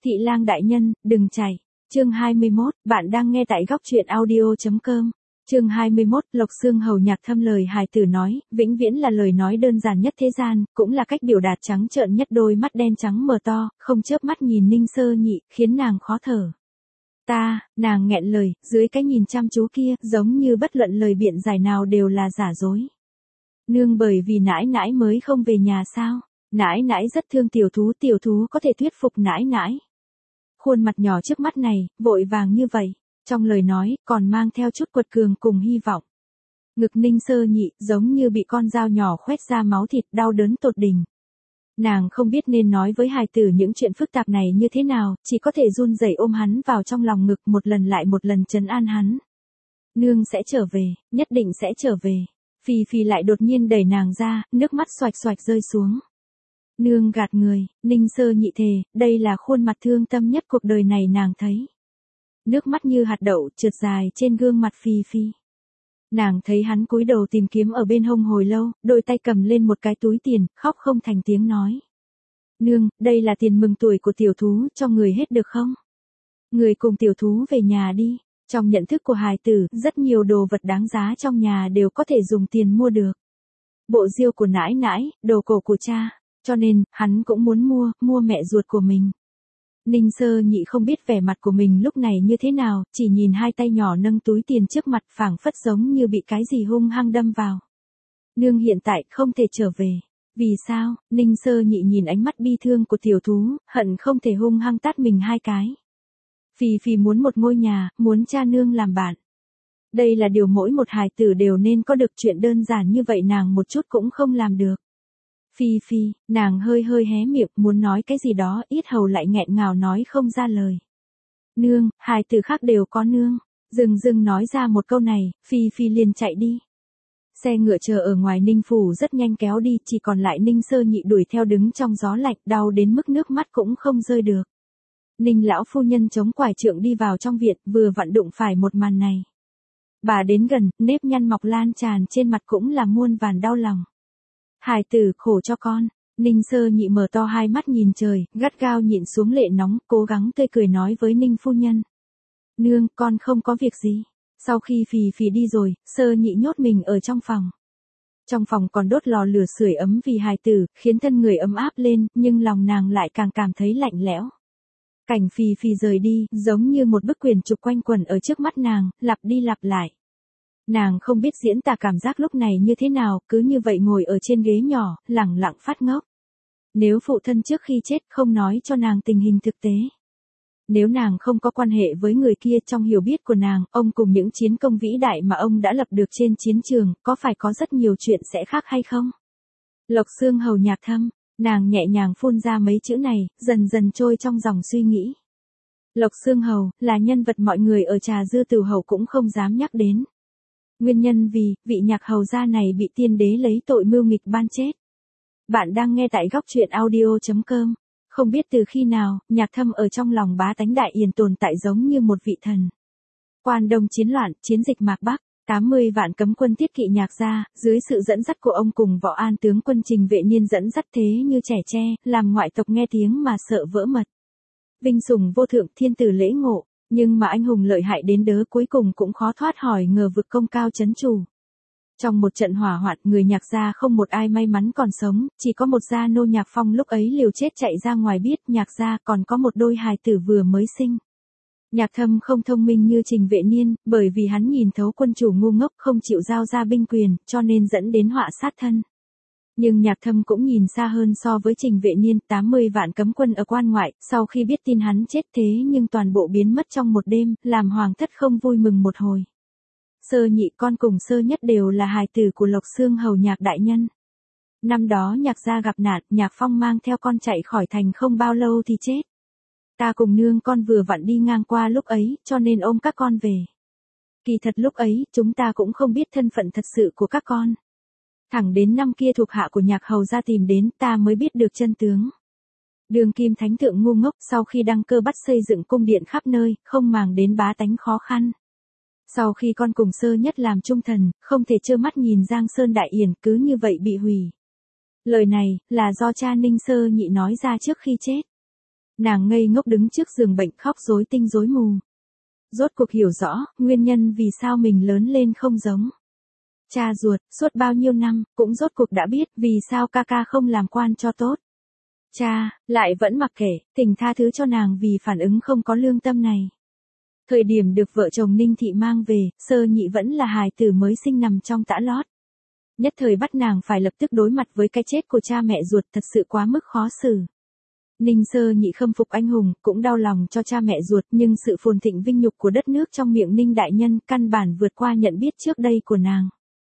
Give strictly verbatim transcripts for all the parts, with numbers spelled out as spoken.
Thị lang đại nhân, đừng chạy. Chương hai mươi mốt, bạn đang nghe tại góc truyện audio chấm com. Chương hai mươi mốt, Lộc Xương Hầu Nhạc Thâm lời hài tử nói, vĩnh viễn là lời nói đơn giản nhất thế gian, cũng là cách biểu đạt trắng trợn nhất. Đôi mắt đen trắng mờ to, không chớp mắt nhìn Ninh Sơ Nhị, khiến nàng khó thở. Ta, nàng nghẹn lời, dưới cái nhìn chăm chú kia, giống như bất luận lời biện giải nào đều là giả dối. Nương bởi vì nãi nãi mới không về nhà sao? Nãi nãi rất thương tiểu thú, tiểu thú có thể thuyết phục nãi nãi. Khuôn mặt nhỏ trước mắt này, vội vàng như vậy, trong lời nói, còn mang theo chút quật cường cùng hy vọng. Ngực Ninh Sơ Nhị, giống như bị con dao nhỏ khoét ra máu thịt, đau đớn tột đỉnh. Nàng không biết nên nói với hài tử những chuyện phức tạp này như thế nào, chỉ có thể run rẩy ôm hắn vào trong lòng ngực một lần lại một lần trấn an hắn. Nương sẽ trở về, nhất định sẽ trở về. Phi Phi lại đột nhiên đẩy nàng ra, nước mắt xoạch xoạch rơi xuống. Nương gạt người, Ninh Sơ Nhị thề, đây là khuôn mặt thương tâm nhất cuộc đời này nàng thấy. Nước mắt như hạt đậu trượt dài trên gương mặt Phi Phi. Nàng thấy hắn cúi đầu tìm kiếm ở bên hông hồi lâu, đôi tay cầm lên một cái túi tiền, khóc không thành tiếng nói. Nương, đây là tiền mừng tuổi của tiểu thú, cho người hết được không? Người cùng tiểu thú về nhà đi. Trong nhận thức của hài tử, rất nhiều đồ vật đáng giá trong nhà đều có thể dùng tiền mua được. Bộ diêu của nãi nãi, đồ cổ của cha. Cho nên, hắn cũng muốn mua, mua mẹ ruột của mình. Ninh Sơ Nhị không biết vẻ mặt của mình lúc này như thế nào, chỉ nhìn hai tay nhỏ nâng túi tiền trước mặt phảng phất giống như bị cái gì hung hăng đâm vào. Nương hiện tại không thể trở về. Vì sao? Ninh Sơ Nhị nhìn ánh mắt bi thương của tiểu thú, hận không thể hung hăng tát mình hai cái. Phi Phi muốn một ngôi nhà, muốn cha nương làm bạn. Đây là điều mỗi một hài tử đều nên có được, chuyện đơn giản như vậy nàng một chút cũng không làm được. Phi Phi, nàng hơi hơi hé miệng, muốn nói cái gì đó, yết hầu lại nghẹn ngào nói không ra lời. Nương, hài tử khác đều có nương. Dừng dừng nói ra một câu này, Phi Phi liền chạy đi. Xe ngựa chờ ở ngoài Ninh Phủ rất nhanh kéo đi, chỉ còn lại Ninh Sơ Nhị đuổi theo đứng trong gió lạnh, đau đến mức nước mắt cũng không rơi được. Ninh lão phu nhân chống quải trượng đi vào trong viện, vừa vặn đụng phải một màn này. Bà đến gần, nếp nhăn mọc lan tràn trên mặt cũng là muôn vàn đau lòng. Hài tử khổ cho con. Ninh Sơ Nhị mở to hai mắt nhìn trời, gắt gao nhịn xuống lệ nóng, cố gắng tươi cười nói với Ninh phu nhân. Nương, con không có việc gì. Sau khi Phì Phì đi rồi, Sơ Nhị nhốt mình ở trong phòng. Trong phòng còn đốt lò lửa sưởi ấm vì hài tử, khiến thân người ấm áp lên, nhưng lòng nàng lại càng cảm thấy lạnh lẽo. Cảnh Phì Phì rời đi, giống như một bức quyển trục quanh quẩn ở trước mắt nàng, lặp đi lặp lại. Nàng không biết diễn tả cảm giác lúc này như thế nào, cứ như vậy ngồi ở trên ghế nhỏ, lẳng lặng phát ngốc. Nếu phụ thân trước khi chết không nói cho nàng tình hình thực tế. Nếu nàng không có quan hệ với người kia, trong hiểu biết của nàng, ông cùng những chiến công vĩ đại mà ông đã lập được trên chiến trường, có phải có rất nhiều chuyện sẽ khác hay không? Lộc Xương Hầu Nhạc Thâm, nàng nhẹ nhàng phun ra mấy chữ này, dần dần trôi trong dòng suy nghĩ. Lộc Xương Hầu, là nhân vật mọi người ở Trà Dư Tửu Hầu cũng không dám nhắc đến. Nguyên nhân vì, vị nhạc hầu gia này bị tiên đế lấy tội mưu nghịch ban chết. Bạn đang nghe tại góc truyện audio chấm com. Không biết từ khi nào, Nhạc Thâm ở trong lòng bá tánh Đại Yền tồn tại giống như một vị thần. Quan Đông chiến loạn, chiến dịch Mạc Bắc, tám mươi vạn cấm quân tiết kỵ Nhạc gia, dưới sự dẫn dắt của ông cùng Võ An tướng quân Trình Vệ Niên dẫn dắt thế như trẻ tre, làm ngoại tộc nghe tiếng mà sợ vỡ mật. Vinh sủng vô thượng, thiên tử lễ ngộ. Nhưng mà anh hùng lợi hại đến đớ cuối cùng cũng khó thoát hỏi ngờ vực công cao chấn chủ. Trong một trận hỏa hoạn, người Nhạc gia không một ai may mắn còn sống, chỉ có một gia nô Nhạc Phong lúc ấy liều chết chạy ra ngoài, biết Nhạc gia còn có một đôi hài tử vừa mới sinh. Nhạc Thâm không thông minh như Trình Vệ Niên, bởi vì hắn nhìn thấu quân chủ ngu ngốc không chịu giao ra binh quyền, cho nên dẫn đến họa sát thân. Nhưng Nhạc Thâm cũng nhìn xa hơn so với Trình Vệ Niên, tám mươi vạn cấm quân ở quan ngoại, sau khi biết tin hắn chết thế nhưng toàn bộ biến mất trong một đêm, làm hoàng thất không vui mừng một hồi. Sơ Nhị con cùng Sơ Nhất đều là hài tử của Lộc Xương Hầu Nhạc đại nhân. Năm đó Nhạc gia gặp nạn, Nhạc Phong mang theo con chạy khỏi thành không bao lâu thì chết. Ta cùng nương con vừa vặn đi ngang qua lúc ấy, cho nên ôm các con về. Kỳ thật lúc ấy, chúng ta cũng không biết thân phận thật sự của các con. Thẳng đến năm kia thuộc hạ của Nhạc hầu gia tìm đến, ta mới biết được chân tướng. Đường Kim Thánh thượng ngu ngốc, sau khi đăng cơ bắt xây dựng cung điện khắp nơi, không màng đến bá tánh khó khăn. Sau khi con cùng Sơ Nhất làm trung thần, không thể trơ mắt nhìn Giang Sơn Đại Yển cứ như vậy bị hủy. Lời này, là do cha Ninh Sơ Nhị nói ra trước khi chết. Nàng ngây ngốc đứng trước giường bệnh khóc rối tinh rối mù. Rốt cuộc hiểu rõ, nguyên nhân vì sao mình lớn lên không giống cha ruột, suốt bao nhiêu năm, cũng rốt cuộc đã biết vì sao ca ca không làm quan cho tốt. Cha, lại vẫn mặc kệ, thỉnh tha thứ cho nàng vì phản ứng không có lương tâm này. Thời điểm được vợ chồng Ninh Thị mang về, Sơ Nhị vẫn là hài tử mới sinh nằm trong tã lót. Nhất thời bắt nàng phải lập tức đối mặt với cái chết của cha mẹ ruột thật sự quá mức khó xử. Ninh Sơ Nhị khâm phục anh hùng, cũng đau lòng cho cha mẹ ruột, nhưng sự phồn thịnh vinh nhục của đất nước trong miệng Ninh đại nhân căn bản vượt qua nhận biết trước đây của nàng.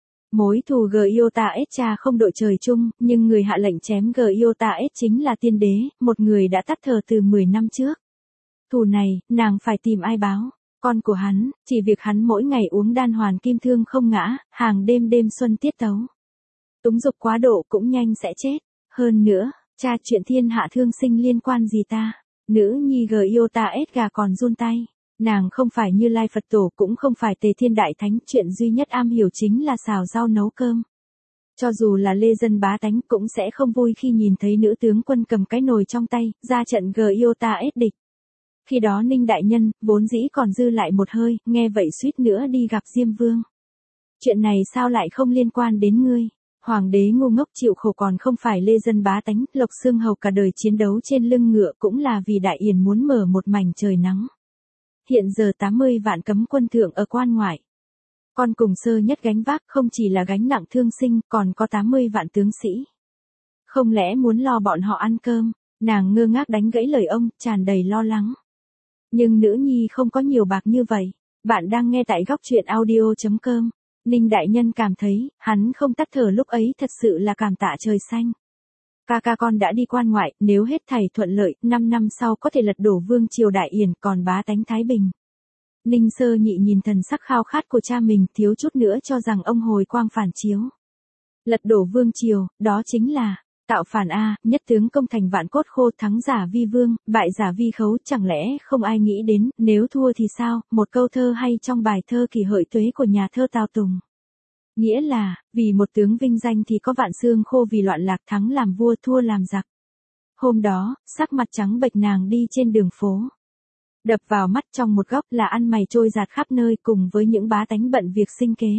Mối thù Giota S cha không đội trời chung, nhưng người hạ lệnh chém Giota S chính là tiên đế, một người đã tắt thở từ mười năm trước. Thù này, nàng phải tìm ai báo? Con của hắn, chỉ việc hắn mỗi ngày uống đan hoàn kim thương không ngã, hàng đêm đêm xuân tiết tấu. Túng dục quá độ cũng nhanh sẽ chết. Hơn nữa, cha chuyện thiên hạ thương sinh liên quan gì ta? Nữ nhi Giota S gà còn run tay. Nàng không phải Như Lai Phật Tổ cũng không phải Tề Thiên Đại Thánh, chuyện duy nhất am hiểu chính là xào rau nấu cơm. Cho dù là lê dân bá tánh cũng sẽ không vui khi nhìn thấy nữ tướng quân cầm cái nồi trong tay, ra trận Giota S địch. Khi đó Ninh đại nhân, vốn dĩ còn dư lại một hơi, nghe vậy suýt nữa đi gặp Diêm Vương. Chuyện này sao lại không liên quan đến ngươi? Hoàng đế ngu ngốc chịu khổ còn không phải lê dân bá tánh, Lộc Xương Hầu cả đời chiến đấu trên lưng ngựa cũng là vì Đại Yển muốn mở một mảnh trời nắng. Hiện giờ tám mươi vạn cấm quân thượng ở quan ngoại. Con cùng Sơ Nhất gánh vác không chỉ là gánh nặng thương sinh, còn có tám mươi vạn tướng sĩ. Không lẽ muốn lo bọn họ ăn cơm? Nàng ngơ ngác đánh gãy lời ông, tràn đầy lo lắng. Nhưng nữ nhi không có nhiều bạc như vậy. Bạn đang nghe tại góc truyện audio chấm com. Ninh đại nhân cảm thấy, hắn không tắt thở lúc ấy thật sự là cảm tạ trời xanh. Ca ca con đã đi quan ngoại, nếu hết thảy thuận lợi, năm năm sau có thể lật đổ vương triều Đại Yển, còn bá tánh Thái Bình. Ninh Sơ Nhị nhìn thần sắc khao khát của cha mình, thiếu chút nữa cho rằng ông hồi quang phản chiếu. Lật đổ vương triều, đó chính là tạo phản a, nhất tướng công thành vạn cốt khô, thắng giả vi vương, bại giả vi khấu, chẳng lẽ không ai nghĩ đến, nếu thua thì sao? Một câu thơ hay trong bài thơ Kỷ Hợi Tuế của nhà thơ Tào Tùng. Nghĩa là, vì một tướng vinh danh thì có vạn xương khô, vì loạn lạc thắng làm vua thua làm giặc. Hôm đó, sắc mặt trắng bệch nàng đi trên đường phố. Đập vào mắt trong một góc là ăn mày trôi dạt khắp nơi cùng với những bá tánh bận việc sinh kế.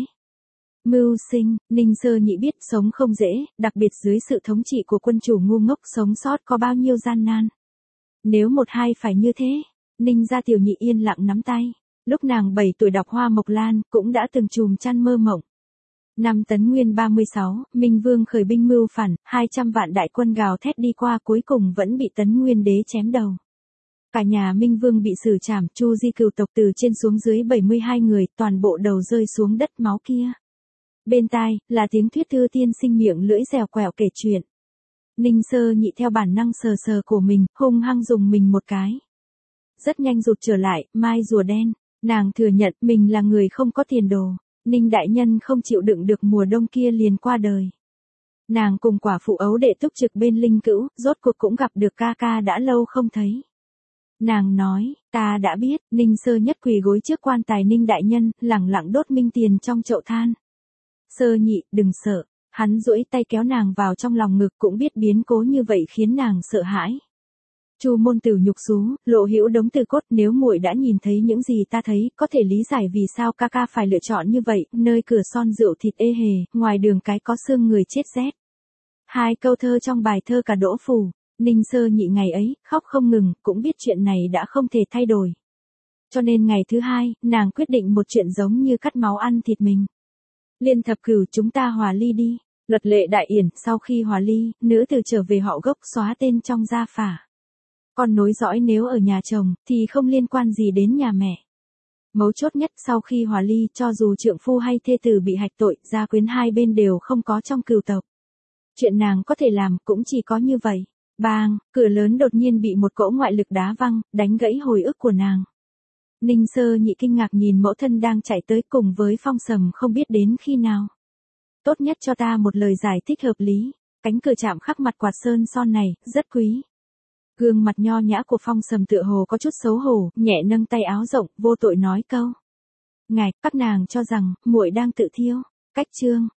Mưu sinh, Ninh Sơ Nhị biết sống không dễ, đặc biệt dưới sự thống trị của quân chủ ngu ngốc, sống sót có bao nhiêu gian nan. Nếu một hai phải như thế, Ninh gia tiểu nhị yên lặng nắm tay. Lúc nàng bảy tuổi đọc Hoa Mộc Lan, cũng đã từng chùm chăn mơ mộng. Năm Tấn Nguyên ba mươi sáu, Minh Vương khởi binh mưu phản, hai trăm vạn đại quân gào thét đi qua, cuối cùng vẫn bị Tấn Nguyên đế chém đầu. Cả nhà Minh Vương bị xử trảm, Chu Di cửu tộc từ trên xuống dưới bảy mươi hai người, toàn bộ đầu rơi xuống đất máu kia. Bên tai, là tiếng Thuyết Thư tiên sinh miệng lưỡi dẻo quẹo kể chuyện. Ninh Sơ Nhị theo bản năng sờ sờ của mình, hung hăng dùng mình một cái. Rất nhanh rụt trở lại, mai rùa đen, nàng thừa nhận mình là người không có tiền đồ. Ninh đại nhân không chịu đựng được mùa đông kia liền qua đời. Nàng cùng quả phụ ấu đệ túc trực bên linh cữu, rốt cuộc cũng gặp được ca ca đã lâu không thấy. Nàng nói, ta đã biết. Ninh Sơ Nhất quỳ gối trước quan tài Ninh đại nhân, lẳng lặng đốt minh tiền trong chậu than. Sơ Nhị, đừng sợ. Hắn duỗi tay kéo nàng vào trong lòng ngực, cũng biết biến cố như vậy khiến nàng sợ hãi. Chu môn tử nhục xú, lộ hữu đống từ cốt, nếu muội đã nhìn thấy những gì ta thấy, có thể lý giải vì sao ca ca phải lựa chọn như vậy, nơi cửa son rượu thịt ê hề, ngoài đường cái có xương người chết rét. Hai câu thơ trong bài thơ Cả Đỗ Phủ. Ninh Sơ Nhị ngày ấy, khóc không ngừng, cũng biết chuyện này đã không thể thay đổi. Cho nên ngày thứ hai, nàng quyết định một chuyện giống như cắt máu ăn thịt mình. Liên thập cửu, chúng ta hòa ly đi. Luật lệ Đại Yển, sau khi hòa ly, nữ tử trở về họ gốc, xóa tên trong gia phả. Con nối dõi nếu ở nhà chồng, thì không liên quan gì đến nhà mẹ. Mấu chốt nhất, sau khi hòa ly, cho dù trượng phu hay thê tử bị hạch tội, gia quyến hai bên đều không có trong cửu tộc. Chuyện nàng có thể làm, cũng chỉ có như vậy. Bang, cửa lớn đột nhiên bị một cỗ ngoại lực đá văng, đánh gãy hồi ức của nàng. Ninh Sơ Nhị kinh ngạc nhìn mẫu thân đang chạy tới, cùng với Phong Sầm không biết đến khi nào. Tốt nhất cho ta một lời giải thích hợp lý. Cánh cửa chạm khắc mặt quạt sơn son này, rất quý. Gương mặt nho nhã của Phong Sầm tựa hồ có chút xấu hổ, nhẹ nâng tay áo rộng, vô tội nói câu. Ngài, các nàng cho rằng, muội đang tự thiêu. Cách chương.